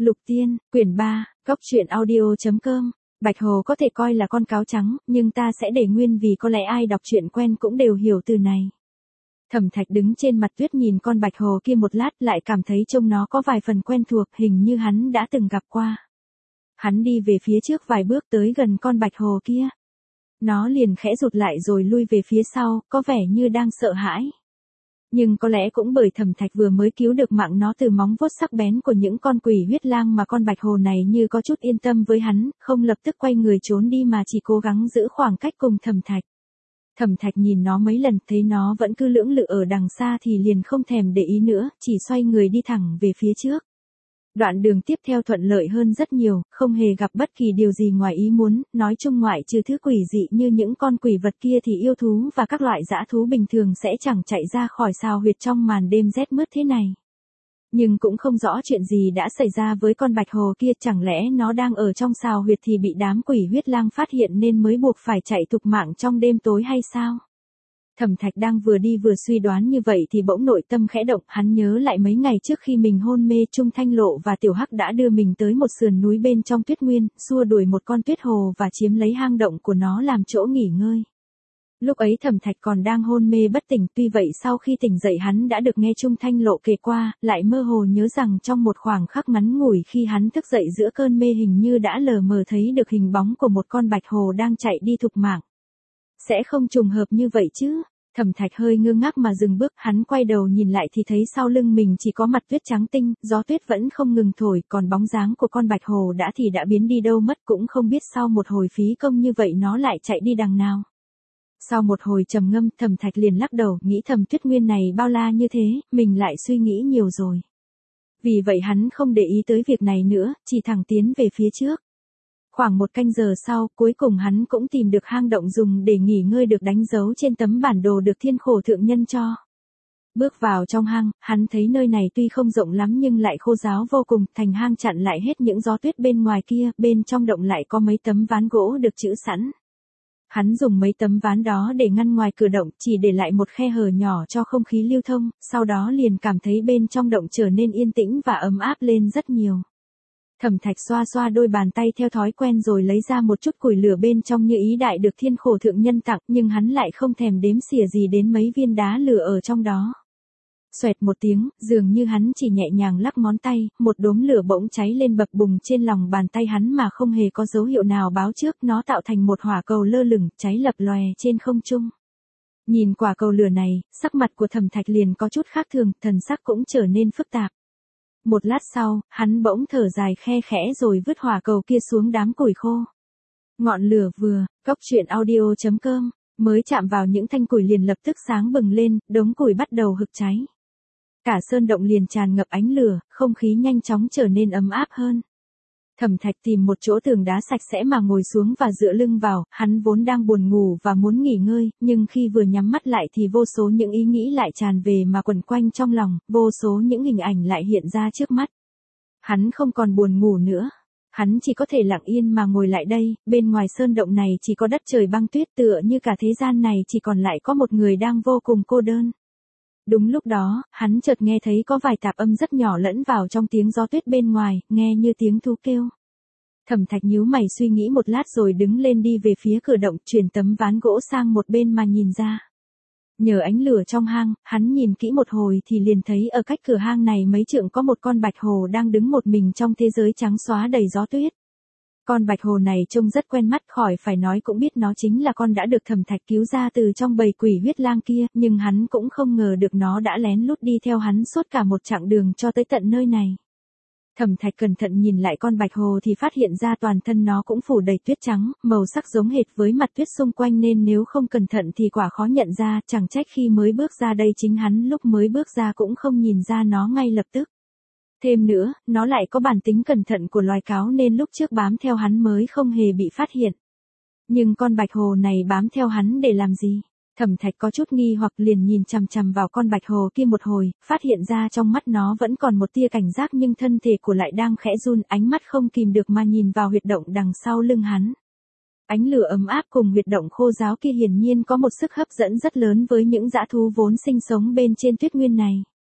Lục Tiên, quyển 3, góc truyện audio.com. Bạch Hồ có thể coi là con cáo trắng, nhưng ta sẽ để nguyên vì có lẽ ai đọc truyện quen cũng đều hiểu từ này. Thẩm Thạch đứng trên mặt tuyết nhìn con Bạch Hồ kia một lát, lại cảm thấy trông nó có vài phần quen thuộc, hình như hắn đã từng gặp qua. Hắn đi về phía trước vài bước tới gần con Bạch Hồ kia. Nó liền khẽ rụt lại rồi lui về phía sau, có vẻ như đang sợ hãi. Nhưng có lẽ cũng bởi Thẩm Thạch vừa mới cứu được mạng nó từ móng vuốt sắc bén của những con quỷ huyết lang mà con Bạch Hồ này như có chút yên tâm với hắn, không lập tức quay người trốn đi mà chỉ cố gắng giữ khoảng cách cùng Thẩm Thạch. Thẩm Thạch nhìn nó mấy lần, thấy nó vẫn cứ lưỡng lự ở đằng xa thì liền không thèm để ý nữa, chỉ xoay người đi thẳng về phía trước. Đoạn đường tiếp theo thuận lợi hơn rất nhiều, không hề gặp bất kỳ điều gì ngoài ý muốn, nói chung ngoại trừ thứ quỷ dị như những con quỷ vật kia thì yêu thú và các loại dã thú bình thường sẽ chẳng chạy ra khỏi sào huyệt trong màn đêm rét mướt thế này. Nhưng cũng không rõ chuyện gì đã xảy ra với con Bạch Hồ kia, chẳng lẽ nó đang ở trong sào huyệt thì bị đám quỷ huyết lang phát hiện nên mới buộc phải chạy thục mạng trong đêm tối hay sao? Thẩm Thạch đang vừa đi vừa suy đoán như vậy thì bỗng nội tâm khẽ động, hắn nhớ lại mấy ngày trước khi mình hôn mê, Trung Thanh Lộ và Tiểu Hắc đã đưa mình tới một sườn núi bên trong tuyết nguyên, xua đuổi một con tuyết hồ và chiếm lấy hang động của nó làm chỗ nghỉ ngơi. Lúc ấy Thẩm Thạch còn đang hôn mê bất tỉnh, tuy vậy sau khi tỉnh dậy hắn đã được nghe Trung Thanh Lộ kể qua, lại mơ hồ nhớ rằng trong một khoảng khắc ngắn ngủi khi hắn thức dậy giữa cơn mê hình như đã lờ mờ thấy được hình bóng của một con Bạch Hồ đang chạy đi thục mạng. Sẽ không trùng hợp như vậy chứ? Thẩm Thạch hơi ngơ ngác mà dừng bước, hắn quay đầu nhìn lại thì thấy sau lưng mình chỉ có mặt tuyết trắng tinh, gió tuyết vẫn không ngừng thổi, còn bóng dáng của con Bạch Hồ đã biến đi đâu mất, cũng không biết sau một hồi phí công như vậy nó lại chạy đi đằng nào. Sau một hồi trầm ngâm, Thẩm Thạch liền lắc đầu, nghĩ thầm tuyết nguyên này bao la như thế, mình lại suy nghĩ nhiều rồi. Vì vậy hắn không để ý tới việc này nữa, chỉ thẳng tiến về phía trước. Khoảng một canh giờ sau, cuối cùng hắn cũng tìm được hang động dùng để nghỉ ngơi được đánh dấu trên tấm bản đồ được Thiên Khổ Thượng Nhân cho. Bước vào trong hang, hắn thấy nơi này tuy không rộng lắm nhưng lại khô ráo vô cùng, thành hang chặn lại hết những gió tuyết bên ngoài kia, bên trong động lại có mấy tấm ván gỗ được trữ sẵn. Hắn dùng mấy tấm ván đó để ngăn ngoài cửa động, chỉ để lại một khe hở nhỏ cho không khí lưu thông, sau đó liền cảm thấy bên trong động trở nên yên tĩnh và ấm áp lên rất nhiều. Thẩm Thạch xoa xoa đôi bàn tay theo thói quen rồi lấy ra một chút củi lửa bên trong như ý đại được Thiên Khổ Thượng Nhân tặng, nhưng hắn lại không thèm đếm xỉa gì đến mấy viên đá lửa ở trong đó. Xoẹt một tiếng, dường như hắn chỉ nhẹ nhàng lắc ngón tay, một đốm lửa bỗng cháy lên bập bùng trên lòng bàn tay hắn mà không hề có dấu hiệu nào báo trước, nó tạo thành một hỏa cầu lơ lửng, cháy lập lòe trên không trung. Nhìn quả cầu lửa này, sắc mặt của Thẩm Thạch liền có chút khác thường, thần sắc cũng trở nên phức tạp. Một lát sau, hắn bỗng thở dài khe khẽ rồi vứt hỏa cầu kia xuống đám củi khô. Ngọn lửa vừa, góc truyện audio.com, mới chạm vào những thanh củi liền lập tức sáng bừng lên, đống củi bắt đầu hực cháy. Cả sơn động liền tràn ngập ánh lửa, không khí nhanh chóng trở nên ấm áp hơn. Thẩm Thạch tìm một chỗ tường đá sạch sẽ mà ngồi xuống và dựa lưng vào, hắn vốn đang buồn ngủ và muốn nghỉ ngơi, nhưng khi vừa nhắm mắt lại thì vô số những ý nghĩ lại tràn về mà quẩn quanh trong lòng, vô số những hình ảnh lại hiện ra trước mắt. Hắn không còn buồn ngủ nữa. Hắn chỉ có thể lặng yên mà ngồi lại đây, bên ngoài sơn động này chỉ có đất trời băng tuyết, tựa như cả thế gian này chỉ còn lại có một người đang vô cùng cô đơn. Đúng lúc đó, hắn chợt nghe thấy có vài tạp âm rất nhỏ lẫn vào trong tiếng gió tuyết bên ngoài, nghe như tiếng thú kêu. Thẩm Thạch nhíu mày suy nghĩ một lát rồi đứng lên đi về phía cửa động, chuyển tấm ván gỗ sang một bên mà nhìn ra. Nhờ ánh lửa trong hang, hắn nhìn kỹ một hồi thì liền thấy ở cách cửa hang này mấy trượng có một con Bạch Hồ đang đứng một mình trong thế giới trắng xóa đầy gió tuyết. Con Bạch Hồ này trông rất quen mắt, khỏi phải nói cũng biết nó chính là con đã được Thẩm Thạch cứu ra từ trong bầy quỷ huyết lang kia, nhưng hắn cũng không ngờ được nó đã lén lút đi theo hắn suốt cả một chặng đường cho tới tận nơi này. Thẩm Thạch cẩn thận nhìn lại con Bạch Hồ thì phát hiện ra toàn thân nó cũng phủ đầy tuyết trắng, màu sắc giống hệt với mặt tuyết xung quanh nên nếu không cẩn thận thì quả khó nhận ra, chẳng trách khi mới bước ra đây chính hắn lúc mới bước ra cũng không nhìn ra nó ngay lập tức. Thêm nữa, nó lại có bản tính cẩn thận của loài cáo nên lúc trước bám theo hắn mới không hề bị phát hiện. Nhưng con Bạch Hồ này bám theo hắn để làm gì? Thẩm Thạch có chút nghi hoặc liền nhìn chằm chằm vào con Bạch Hồ kia một hồi, phát hiện ra trong mắt nó vẫn còn một tia cảnh giác nhưng thân thể của lại đang khẽ run, ánh mắt không kìm được mà nhìn vào huyệt động đằng sau lưng hắn. Ánh lửa ấm áp cùng huyệt động khô ráo kia hiển nhiên có một sức hấp dẫn rất lớn với những dã thú vốn sinh sống bên trên tuyết nguyên này.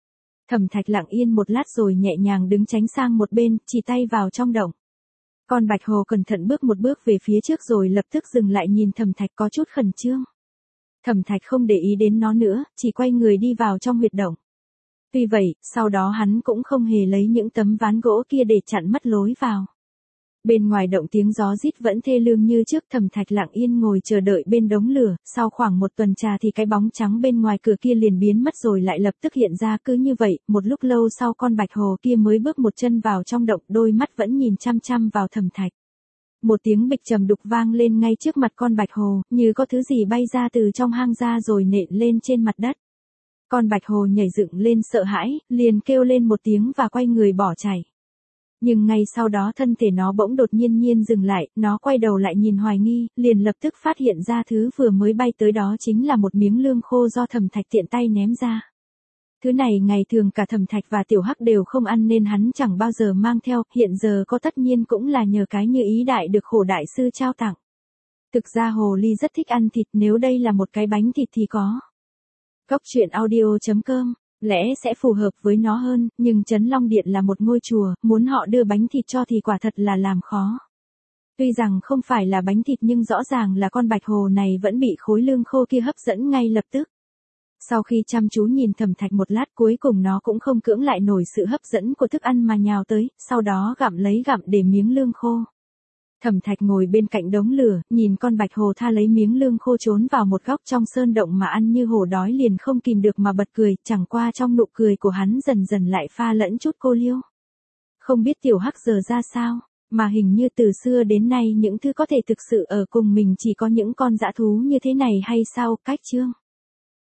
Thẩm Thạch lặng yên một lát rồi nhẹ nhàng đứng tránh sang một bên, chỉ tay vào trong động. Con bạch hồ cẩn thận bước một bước về phía trước rồi lập tức dừng lại nhìn Thẩm Thạch có chút khẩn trương. Thẩm Thạch không để ý đến nó nữa, chỉ quay người đi vào trong huyệt động. Tuy vậy, sau đó hắn cũng không hề lấy những tấm ván gỗ kia để chặn mất lối vào. Bên ngoài động tiếng gió rít vẫn thê lương như trước. Thẩm Thạch lặng yên ngồi chờ đợi bên đống lửa, sau khoảng một tuần trà thì cái bóng trắng bên ngoài cửa kia liền biến mất rồi lại lập tức hiện ra. Cứ như vậy, một lúc lâu sau con bạch hồ kia mới bước một chân vào trong động, đôi mắt vẫn nhìn chăm chăm vào Thẩm Thạch. Một tiếng bịch trầm đục vang lên ngay trước mặt con bạch hồ, như có thứ gì bay ra từ trong hang ra rồi nện lên trên mặt đất. Con bạch hồ nhảy dựng lên sợ hãi, liền kêu lên một tiếng và quay người bỏ chạy. Nhưng ngay sau đó thân thể nó bỗng đột nhiên dừng lại, nó quay đầu lại nhìn hoài nghi, liền lập tức phát hiện ra thứ vừa mới bay tới đó chính là một miếng lương khô do Thẩm Thạch tiện tay ném ra. Thứ này ngày thường cả Thẩm Thạch và Tiểu Hắc đều không ăn nên hắn chẳng bao giờ mang theo, hiện giờ có tất nhiên cũng là nhờ cái như ý đại được Khổ đại sư trao tặng. Thực ra hồ ly rất thích ăn thịt, nếu đây là một cái bánh thịt thì có. Cốc truyện audio.com lẽ sẽ phù hợp với nó hơn, nhưng Trấn Long Điện là một ngôi chùa, muốn họ đưa bánh thịt cho thì quả thật là làm khó. Tuy rằng không phải là bánh thịt nhưng rõ ràng là con bạch hồ này vẫn bị khối lương khô kia hấp dẫn ngay lập tức. Sau khi chăm chú nhìn Thẩm Thạch một lát cuối cùng nó cũng không cưỡng lại nổi sự hấp dẫn của thức ăn mà nhào tới, sau đó gặm để miếng lương khô. Thẩm Thạch ngồi bên cạnh đống lửa, nhìn con bạch hồ tha lấy miếng lương khô trốn vào một góc trong sơn động mà ăn như hổ đói liền không kìm được mà bật cười, chẳng qua trong nụ cười của hắn dần dần lại pha lẫn chút cô liêu. Không biết Tiểu Hắc giờ ra sao, mà hình như từ xưa đến nay những thứ có thể thực sự ở cùng mình chỉ có những con dã thú như thế này hay sao. Cách chương